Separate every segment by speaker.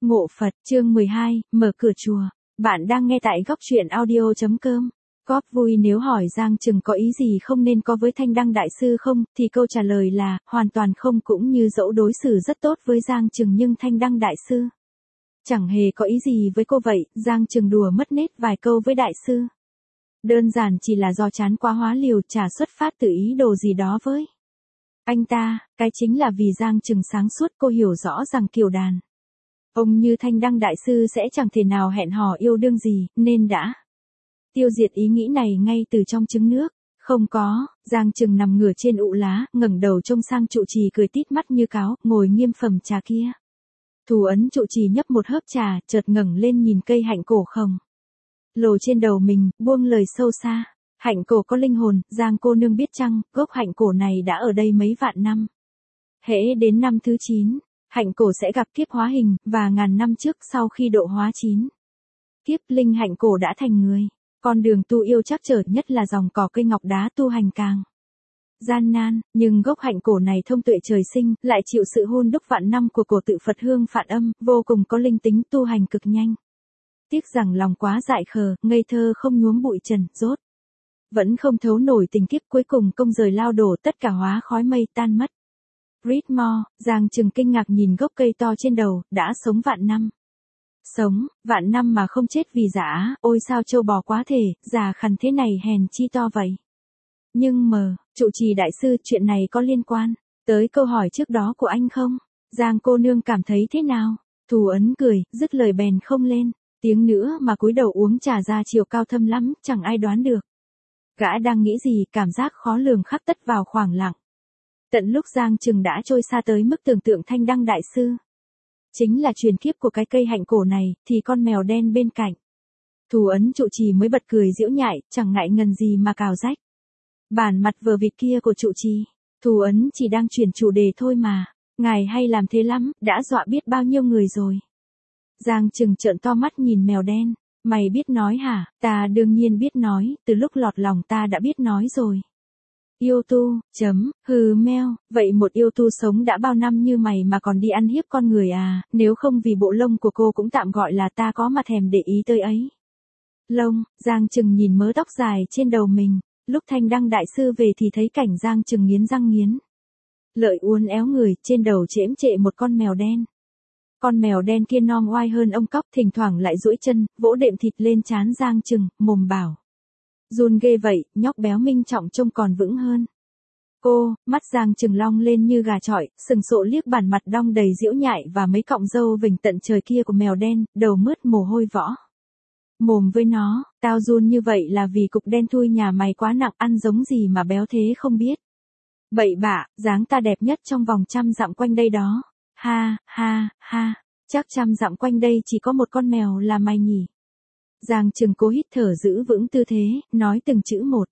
Speaker 1: Ngộ Phật, chương 12, mở cửa chùa. Bạn đang nghe tại góc truyện audio.com. Góp vui nếu hỏi Giang Trừng có ý gì không nên có với Thanh Đăng Đại Sư không, thì câu trả lời là, hoàn toàn không, cũng như dẫu đối xử rất tốt với Giang Trừng nhưng Thanh Đăng Đại Sư chẳng hề có ý gì với cô vậy. Giang Trừng đùa mất nết vài câu với Đại Sư. Đơn giản chỉ là do chán quá hóa liều, chả xuất phát từ ý đồ gì đó với anh ta, cái chính là vì Giang Trừng sáng suốt, cô hiểu rõ rằng kiểu đàn ông như Thanh Đăng Đại Sư sẽ chẳng thể nào hẹn hò yêu đương gì, nên đã tiêu diệt ý nghĩ này ngay từ trong trứng nước. Không có, Giang Trừng nằm ngửa trên ụ lá, ngẩng đầu trông sang trụ trì cười tít mắt như cáo, ngồi nghiêm phẩm trà kia. Thù ấn trụ trì nhấp một hớp trà, chợt ngẩng lên nhìn cây hạnh cổ khổng lồ trên đầu mình, buông lời sâu xa. Hạnh cổ có linh hồn, Giang cô nương biết chăng, gốc hạnh cổ này đã ở đây mấy vạn năm. Hễ đến năm thứ 9, hạnh cổ sẽ gặp kiếp hóa hình, và ngàn năm trước sau khi độ hóa 9 kiếp, linh hạnh cổ đã thành người. Con đường tu yêu trắc trở, nhất là dòng cỏ cây ngọc đá tu hành càng gian nan, nhưng gốc hạnh cổ này thông tuệ trời sinh, lại chịu sự hun đúc vạn năm của cổ tự Phật hương Phạn Âm, vô cùng có linh tính, tu hành cực nhanh. Tiếc rằng lòng quá dại khờ, ngây thơ không nhuốm bụi trần, rốt vẫn không thấu nổi tình kiếp, cuối cùng công rời lao đổ, tất cả hóa khói mây tan mất. Ritmore, Giang Trừng kinh ngạc nhìn gốc cây to trên đầu, đã sống vạn năm. Sống, vạn năm mà không chết vì dã, ôi sao trâu bò quá thể, già khằn thế này hèn chi to vậy. Nhưng trụ trì Đại Sư, chuyện này có liên quan tới câu hỏi trước đó của anh không? Giang cô nương cảm thấy thế nào? Thù ấn cười, dứt lời bèn không lên tiếng nữa mà cúi đầu uống trà, ra chiều cao thâm lắm, chẳng ai đoán được gã đang nghĩ gì, cảm giác khó lường khắc tất vào khoảng lặng. Tận lúc Giang Trừng đã trôi xa tới mức tưởng tượng Thanh Đăng Đại Sư chính là truyền kiếp của cái cây hạnh cổ này, thì con mèo đen bên cạnh Thù ấn trụ trì mới bật cười giễu nhại, chẳng ngại ngần gì mà cào rách bản mặt vờ vịt kia của trụ trì. Thù ấn chỉ đang chuyển chủ đề thôi mà, ngài hay làm thế lắm, đã dọa biết bao nhiêu người rồi. Giang Trừng trợn to mắt nhìn mèo đen. Mày biết nói hả? Ta đương nhiên biết nói, từ lúc lọt lòng ta đã biết nói rồi. Yêu tu, hừ meo, vậy một yêu tu sống đã bao năm như mày mà còn đi ăn hiếp con người à, nếu không vì bộ lông của cô cũng tạm gọi là ta có mà thèm để ý tới ấy. Lông, Giang Trừng nhìn mớ tóc dài trên đầu mình, lúc Thanh Đăng Đại Sư về thì thấy cảnh Giang Trừng nghiến răng nghiến lợi uốn éo người, trên đầu chễm chệ một con mèo đen. Con mèo đen kia non oai hơn ông cóc, thỉnh thoảng lại duỗi chân, vỗ đệm thịt lên trán Giang Trừng, mồm bảo. Run ghê vậy, nhóc béo Minh Trọng trông còn vững hơn. Cô, mắt Giang Trừng long lên như gà chọi, sừng sộ liếc bản mặt đong đầy giễu nhại và mấy cọng râu vểnh tận trời kia của mèo đen, đầu mướt mồ hôi võ. Mồm với nó, tao run như vậy là vì cục đen thui nhà mày quá nặng, ăn giống gì mà béo thế không biết. Bậy bạ, dáng ta đẹp nhất trong vòng 100 dặm quanh đây đó. Ha, ha, ha, chắc 100 dặm quanh đây chỉ có một con mèo là mày nhỉ. Giang Trừng cố hít thở giữ vững tư thế, nói từng chữ một.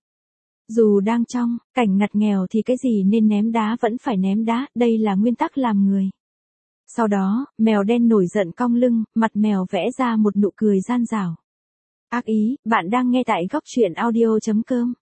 Speaker 1: Dù đang trong cảnh ngặt nghèo thì cái gì nên ném đá vẫn phải ném đá, đây là nguyên tắc làm người. Sau đó, mèo đen nổi giận cong lưng, mặt mèo vẽ ra một nụ cười gian rảo. Ác ý, bạn đang nghe tại góc truyện audio.com.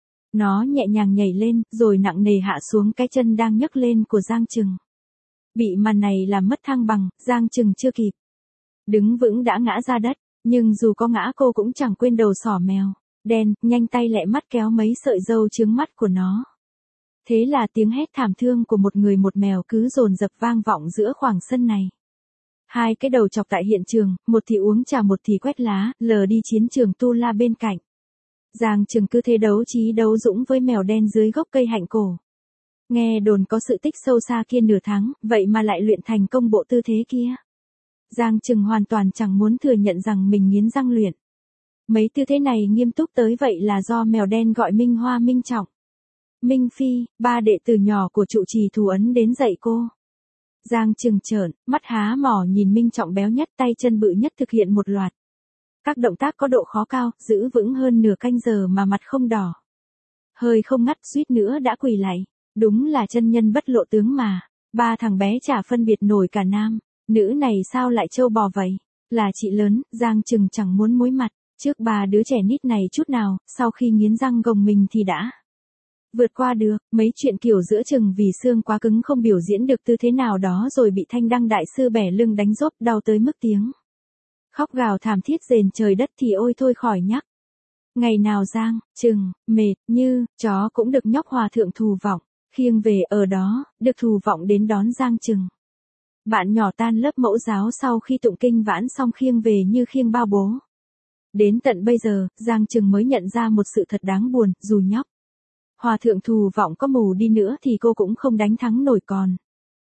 Speaker 1: Nó nhẹ nhàng nhảy lên, rồi nặng nề hạ xuống cái chân đang nhấc lên của Giang Trừng. Bị màn này làm mất thăng bằng, Giang Trừng chưa kịp đứng vững đã ngã ra đất, nhưng dù có ngã cô cũng chẳng quên đầu sỏ mèo đen, nhanh tay lẹ mắt kéo mấy sợi râu chướng mắt của nó. Thế là tiếng hét thảm thương của một người một mèo cứ dồn dập vang vọng giữa khoảng sân này. Hai cái đầu chọc tại hiện trường, một thì uống trà một thì quét lá, lờ đi chiến trường tu la bên cạnh. Giang Trừng cứ thế đấu trí đấu dũng với mèo đen dưới gốc cây hạnh cổ. Nghe đồn có sự tích sâu xa kia nửa tháng, vậy mà lại luyện thành công bộ tư thế kia. Giang Trừng hoàn toàn chẳng muốn thừa nhận rằng mình nghiến răng luyện mấy tư thế này nghiêm túc tới vậy là do mèo đen gọi Minh Hoa Minh Trọng, Minh Phi, ba đệ tử nhỏ của trụ trì Thù ấn đến dạy cô. Giang Trừng trợn mắt há mỏ nhìn Minh Trọng béo nhất, tay chân bự nhất thực hiện một loạt các động tác có độ khó cao, giữ vững hơn nửa canh giờ mà mặt không đỏ hơi không ngắt, suýt nữa đã quỳ lạy. Đúng là chân nhân bất lộ tướng mà. Ba thằng bé chả phân biệt nổi cả nam nữ này sao lại trâu bò vậy. Là chị lớn, Giang Trừng chẳng muốn mối mặt trước ba đứa trẻ nít này chút nào, sau khi nghiến răng gồng mình thì đã Vượt qua được, mấy chuyện kiểu giữa chừng vì xương quá cứng không biểu diễn được tư thế nào đó rồi bị Thanh Đăng đại sư bẻ lưng đánh rốp đau tới mức tiếng khóc gào thảm thiết rền trời đất thì ôi thôi khỏi nhắc. Ngày nào Giang, Trừng, mệt, như, chó cũng được nhóc hòa thượng Thù Vọng, khiêng về ở đó, được Thù Vọng đến đón Giang Trừng. Bạn nhỏ tan lớp mẫu giáo sau khi tụng kinh vãn xong khiêng về như khiêng bao bố. Đến tận bây giờ, Giang Trừng mới nhận ra một sự thật đáng buồn, dù nhóc hòa thượng Thù Vọng có mù đi nữa thì cô cũng không đánh thắng nổi còn.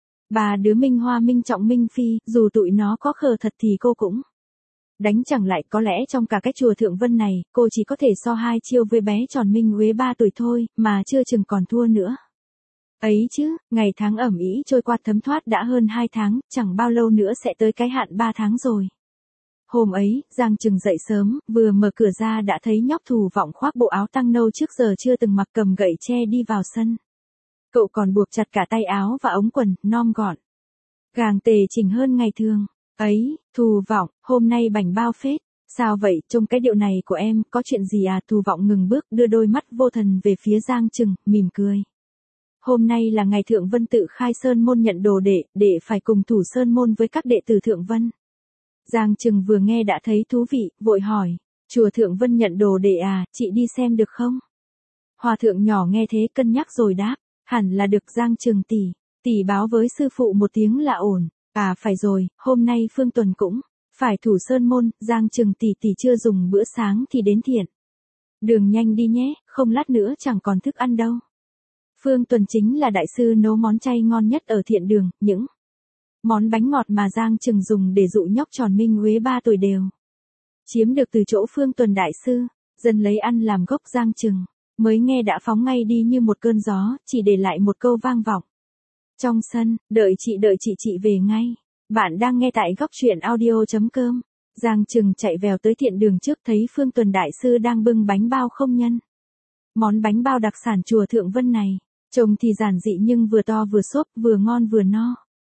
Speaker 1: Bà đứa Minh Hoa Minh Trọng Minh Phi, dù tụi nó có khờ thật thì cô cũng đánh chẳng lại. Có lẽ trong cả cái chùa Thượng Vân này, cô chỉ có thể so hai chiêu với bé tròn Minh Huế 3 tuổi thôi, mà chưa chừng còn thua nữa. Ấy chứ, ngày tháng ẩm ĩ trôi qua thấm thoát đã hơn 2 tháng, chẳng bao lâu nữa sẽ tới cái hạn 3 tháng rồi. Hôm ấy, Giang Trừng dậy sớm, vừa mở cửa ra đã thấy nhóc Thù Vọng khoác bộ áo tăng nâu trước giờ chưa từng mặc cầm gậy tre đi vào sân. Cậu còn buộc chặt cả tay áo và ống quần, nom gọn. Gàng tề chỉnh hơn ngày thường. Ấy, Thù Vọng, hôm nay bảnh bao phết. Sao vậy, trông cái điệu này của em, có chuyện gì à? Thù Vọng ngừng bước, đưa đôi mắt vô thần về phía Giang Trừng, mỉm cười. Hôm nay là ngày Thượng Vân tự khai Sơn Môn nhận đồ để phải cùng thủ Sơn Môn với các đệ tử Thượng Vân. Giang Trừng vừa nghe đã thấy thú vị, vội hỏi, chùa Thượng Vân nhận đồ đệ à, chị đi xem được không? Hòa thượng nhỏ nghe thế cân nhắc rồi đáp, hẳn là được Giang Trừng tỷ báo với sư phụ một tiếng là ổn. À phải rồi, hôm nay Phương Tuần cũng phải thủ Sơn Môn, Giang Trừng tỷ chưa dùng bữa sáng thì đến Thiện Đường nhanh đi nhé, không lát nữa chẳng còn thức ăn đâu. Phương Tuần chính là đại sư nấu món chay ngon nhất ở Thiện Đường, những món bánh ngọt mà Giang Trừng dùng để dụ nhóc tròn Minh Huế 3 tuổi đều chiếm được từ chỗ Phương Tuần đại sư, dần lấy ăn làm gốc. Giang Trừng mới nghe đã phóng ngay đi như một cơn gió, chỉ để lại một câu vang vọng trong sân, đợi chị về ngay. Bạn đang nghe tại góc truyện audio.com. Giang Trừng chạy vèo tới Thiện Đường trước thấy Phương Tuần đại sư đang bưng bánh bao không nhân. Món bánh bao đặc sản chùa Thượng Vân này, trông thì giản dị nhưng vừa to vừa xốp, vừa ngon vừa no.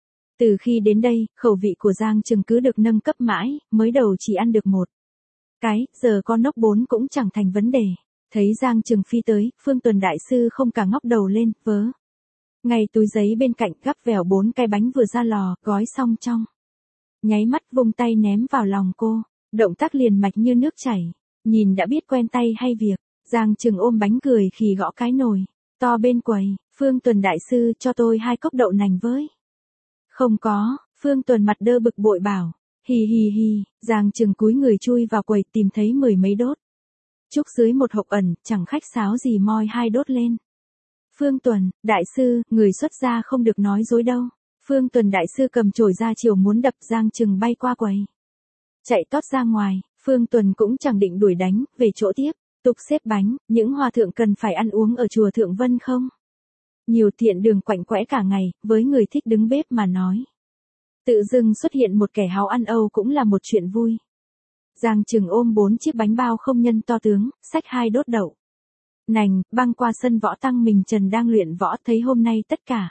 Speaker 1: Từ khi đến đây, khẩu vị của Giang Trừng cứ được nâng cấp mãi, mới đầu chỉ ăn được một cái, giờ con nốc 4 cũng chẳng thành vấn đề. Thấy Giang Trừng phi tới, Phương Tuần đại sư không cả ngóc đầu lên, vớ ngay túi giấy bên cạnh, gắp vèo 4 cái bánh vừa ra lò, gói xong trong nháy mắt vung tay ném vào lòng cô, động tác liền mạch như nước chảy, nhìn đã biết quen tay hay việc. Giang Trừng ôm bánh cười khì gõ cái nồi to bên quầy, Phương Tuần đại sư cho tôi 2 cốc đậu nành với. Không có, Phương Tuần mặt đơ bực bội bảo, hì. Giang Trừng cúi người chui vào quầy tìm thấy 10 mấy đốt trúc dưới một hộp ẩn, chẳng khách sáo gì moi 2 đốt lên. Phương Tuần, đại sư, người xuất gia không được nói dối đâu. Phương Tuần đại sư cầm chổi ra chiều muốn đập Giang Trừng bay qua quầy, chạy tót ra ngoài. Phương Tuần cũng chẳng định đuổi đánh, về chỗ tiếp tục xếp bánh. Những hòa thượng cần phải ăn uống ở chùa Thượng Vân không? Nhiều Thiện Đường quạnh quẽ cả ngày, với người thích đứng bếp mà nói, tự dưng xuất hiện một kẻ háo ăn Âu cũng là một chuyện vui. Giang Trừng ôm 4 chiếc bánh bao không nhân to tướng, xách 2 đốt đậu nành, băng qua sân võ tăng mình Trần đang luyện võ. Thấy hôm nay tất cả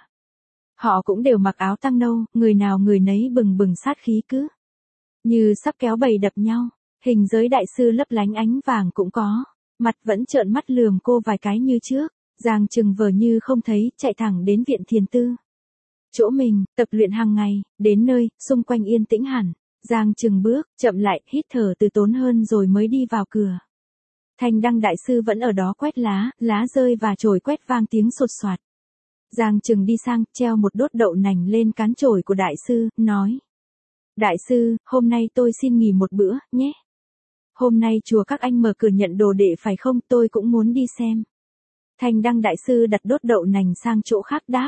Speaker 1: họ cũng đều mặc áo tăng nâu, người nào người nấy bừng bừng sát khí cứ như sắp kéo bầy đập nhau. Hình giới đại sư lấp lánh ánh vàng cũng có, mặt vẫn trợn mắt lườm cô vài cái như trước. Giang Trừng vờ như không thấy, chạy thẳng đến viện thiền tư chỗ mình, tập luyện hàng ngày. Đến nơi, xung quanh yên tĩnh hẳn. Giang Trừng bước chậm lại, hít thở từ tốn hơn rồi mới đi vào cửa. Thanh Đăng đại sư vẫn ở đó quét lá rơi và chổi quét vang tiếng sột soạt. Giang Trừng đi sang, treo một đốt đậu nành lên cán chổi của đại sư, nói: Đại sư, hôm nay tôi xin nghỉ một bữa, nhé. Hôm nay chùa các anh mở cửa nhận đồ đệ phải không, tôi cũng muốn đi xem. Thanh Đăng đại sư đặt đốt đậu nành sang chỗ khác đáp: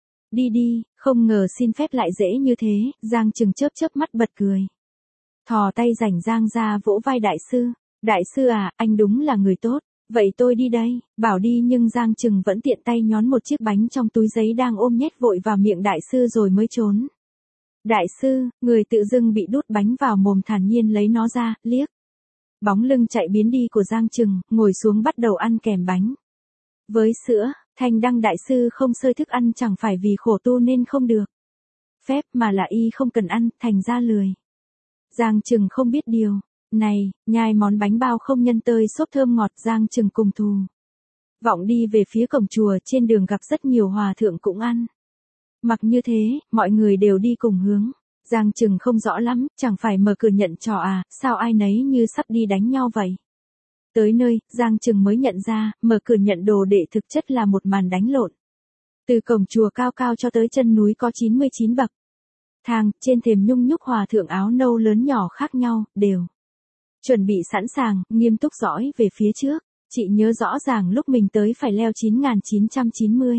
Speaker 1: Đi, không ngờ xin phép lại dễ như thế. Giang Trừng chớp mắt bật cười, thò tay rảnh Giang ra vỗ vai đại sư. Đại sư à, anh đúng là người tốt. Vậy tôi đi đây. Bảo đi nhưng Giang Trừng vẫn tiện tay nhón một chiếc bánh trong túi giấy đang ôm nhét vội vào miệng đại sư rồi mới trốn. Đại sư, người tự dưng bị đút bánh vào mồm thản nhiên lấy nó ra, liếc bóng lưng chạy biến đi của Giang Trừng, ngồi xuống bắt đầu ăn kèm bánh với sữa. Thanh Đăng đại sư không xơi thức ăn chẳng phải vì khổ tu nên không được phép mà là y không cần ăn, thành ra lười. Giang Trừng không biết điều này, nhai món bánh bao không nhân tơi xốp thơm ngọt. Giang Trừng cùng Thù Vọng đi về phía cổng chùa, trên đường gặp rất nhiều hòa thượng cũng ăn. Mặc như thế, mọi người đều đi cùng hướng. Giang Trừng không rõ lắm, chẳng phải mở cửa nhận trò à, sao ai nấy như sắp đi đánh nhau vậy. Tới nơi, Giang Trừng mới nhận ra, mở cửa nhận đồ đệ thực chất là một màn đánh lộn. Từ cổng chùa cao cao cho tới chân núi có 99 bậc thang, trên thềm nhung nhúc hòa thượng áo nâu lớn nhỏ khác nhau, đều chuẩn bị sẵn sàng, nghiêm túc dõi về phía trước. Chị nhớ rõ ràng lúc mình tới phải leo 9990.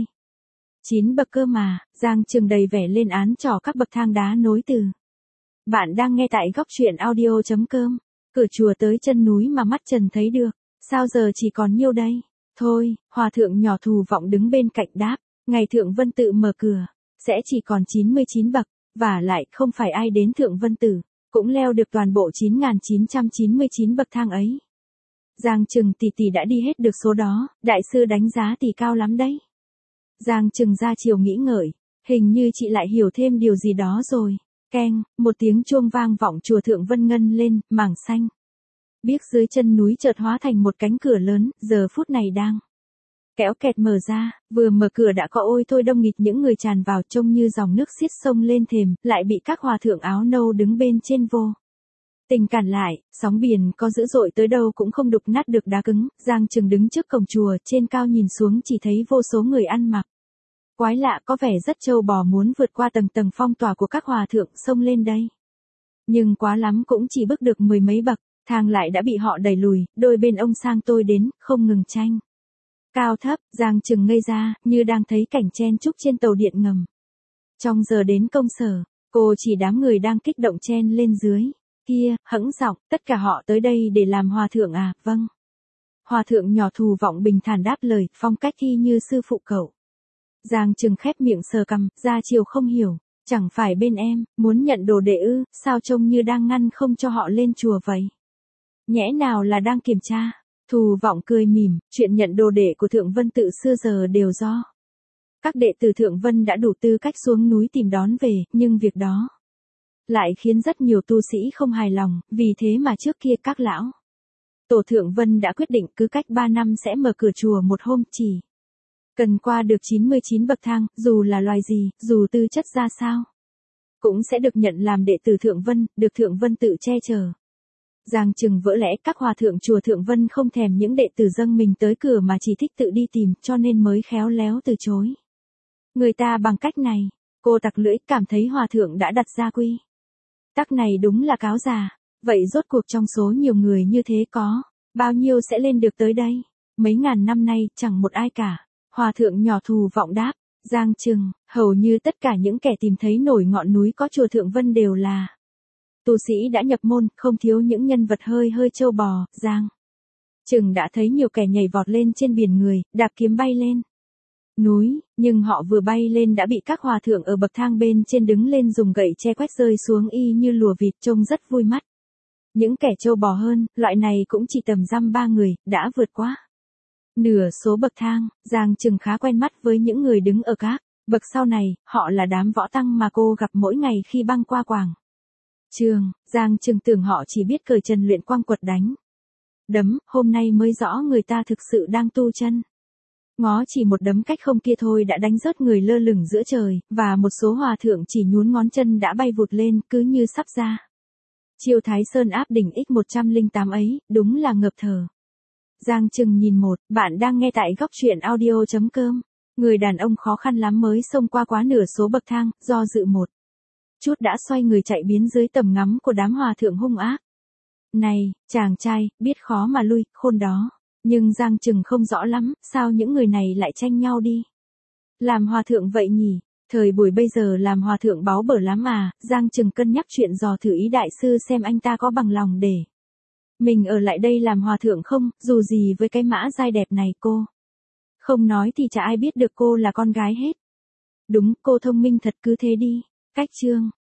Speaker 1: 9 bậc cơ mà. Giang Trừng đầy vẻ lên án trò các bậc thang đá nối từ. Bạn đang nghe tại góc truyện audio.com. Cửa chùa tới chân núi mà mắt trần thấy được, sao giờ chỉ còn nhiêu đây? Thôi, hòa thượng nhỏ Thù Vọng đứng bên cạnh đáp, ngày Thượng Vân Tự mở cửa, sẽ chỉ còn 99 bậc, và lại không phải ai đến Thượng Vân Tự cũng leo được toàn bộ 9999 bậc thang ấy. Giang Trừng tỷ tỷ đã đi hết được số đó, đại sư đánh giá tỷ cao lắm đấy. Giang Trừng ra chiều nghĩ ngợi, hình như chị lại hiểu thêm điều gì đó rồi. Keng, một tiếng chuông vang vọng chùa Thượng Vân Ngân lên, mảng xanh biếc dưới chân núi chợt hóa thành một cánh cửa lớn, giờ phút này đang kéo kẹt mở ra, vừa mở cửa đã có ôi thôi đông nghịt những người tràn vào, trông như dòng nước xiết sông lên thềm, lại bị các hòa thượng áo nâu đứng bên trên vô tình cản lại, sóng biển có dữ dội tới đâu cũng không đục nát được đá cứng. Giang Trừng đứng trước cổng chùa, trên cao nhìn xuống chỉ thấy vô số người ăn mặc quái lạ, có vẻ rất trâu bò, muốn vượt qua tầng tầng phong tỏa của các hòa thượng xông lên đây. Nhưng quá lắm cũng chỉ bước được 10 mấy bậc thang lại đã bị họ đẩy lùi, đôi bên ông sang tôi đến, không ngừng tranh cao thấp. Giang Trừng ngây ra, như đang thấy cảnh chen chúc trên tàu điện ngầm. Trong giờ đến công sở, cô chỉ đám người đang kích động chen lên dưới. Kia, hững giọng, tất cả họ tới đây để làm hòa thượng à? Vâng. Hòa thượng nhỏ Thù Vọng bình thản đáp lời, phong cách y như sư phụ cậu. Giang Trừng khép miệng sờ cằm, ra chiều không hiểu, chẳng phải bên em muốn nhận đồ đệ ư, sao trông như đang ngăn không cho họ lên chùa vậy? Nhẽ nào là đang kiểm tra? Thù Vọng cười mỉm, chuyện nhận đồ đệ của Thượng Vân Tự xưa giờ đều do các đệ tử Thượng Vân đã đủ tư cách xuống núi tìm đón về, nhưng việc đó lại khiến rất nhiều tu sĩ không hài lòng, vì thế mà trước kia các lão tổ Thượng Vân đã quyết định cứ cách 3 năm sẽ mở cửa chùa một hôm, chỉ cần qua được 99 bậc thang, dù là loài gì, dù tư chất ra sao, cũng sẽ được nhận làm đệ tử Thượng Vân, được Thượng Vân Tự che chở. Giang Trừng vỡ lẽ, các hòa thượng chùa Thượng Vân không thèm những đệ tử dâng mình tới cửa mà chỉ thích tự đi tìm, cho nên mới khéo léo từ chối người ta bằng cách này. Cô tặc lưỡi, cảm thấy hòa thượng đã đặt ra quy tắc này đúng là cáo già. Vậy rốt cuộc trong số nhiều người như thế có bao nhiêu sẽ lên được tới đây? Mấy ngàn năm nay chẳng một ai cả. Hòa thượng nhỏ Thù Vọng đáp. Giang Trừng, hầu như tất cả những kẻ tìm thấy nổi ngọn núi có chùa Thượng Vân đều là tu sĩ đã nhập môn, không thiếu những nhân vật hơi trâu bò. Giang Trừng đã thấy nhiều kẻ nhảy vọt lên trên biển người, đạp kiếm bay lên núi, nhưng họ vừa bay lên đã bị các hòa thượng ở bậc thang bên trên đứng lên dùng gậy che quét rơi xuống y như lùa vịt, trông rất vui mắt. Những kẻ trâu bò hơn, loại này cũng chỉ tầm dăm 3 người, đã vượt qua nửa số bậc thang. Giang Trừng khá quen mắt với những người đứng ở các bậc sau này, họ là đám võ tăng mà cô gặp mỗi ngày khi băng qua quảng trường. Giang Trừng tưởng họ chỉ biết cởi trần luyện quang quật đánh đấm, hôm nay mới rõ người ta thực sự đang tu chân. Ngó chỉ một đấm cách không kia thôi đã đánh rớt người lơ lửng giữa trời, và một số hòa thượng chỉ nhún ngón chân đã bay vụt lên, cứ như sắp ra chiêu Thái Sơn áp đỉnh X108 ấy, đúng là ngợp thở. Giang Trừng nhìn một, bạn đang nghe tại góc truyện audio.com. Người đàn ông khó khăn lắm mới xông qua quá nửa số bậc thang, do dự một chút đã xoay người chạy biến dưới tầm ngắm của đám hòa thượng hung ác. Này, chàng trai, biết khó mà lui, khôn đó. Nhưng Giang Trừng không rõ lắm, sao những người này lại tranh nhau đi làm hòa thượng vậy nhỉ? Thời buổi bây giờ làm hòa thượng báu bở lắm à. Giang Trừng cân nhắc chuyện dò thử ý đại sư xem anh ta có bằng lòng để mình ở lại đây làm hòa thượng không, dù gì với cái mã giai đẹp này cô không nói thì chả ai biết được cô là con gái hết. Đúng, cô thông minh thật, cứ thế đi. Cách chương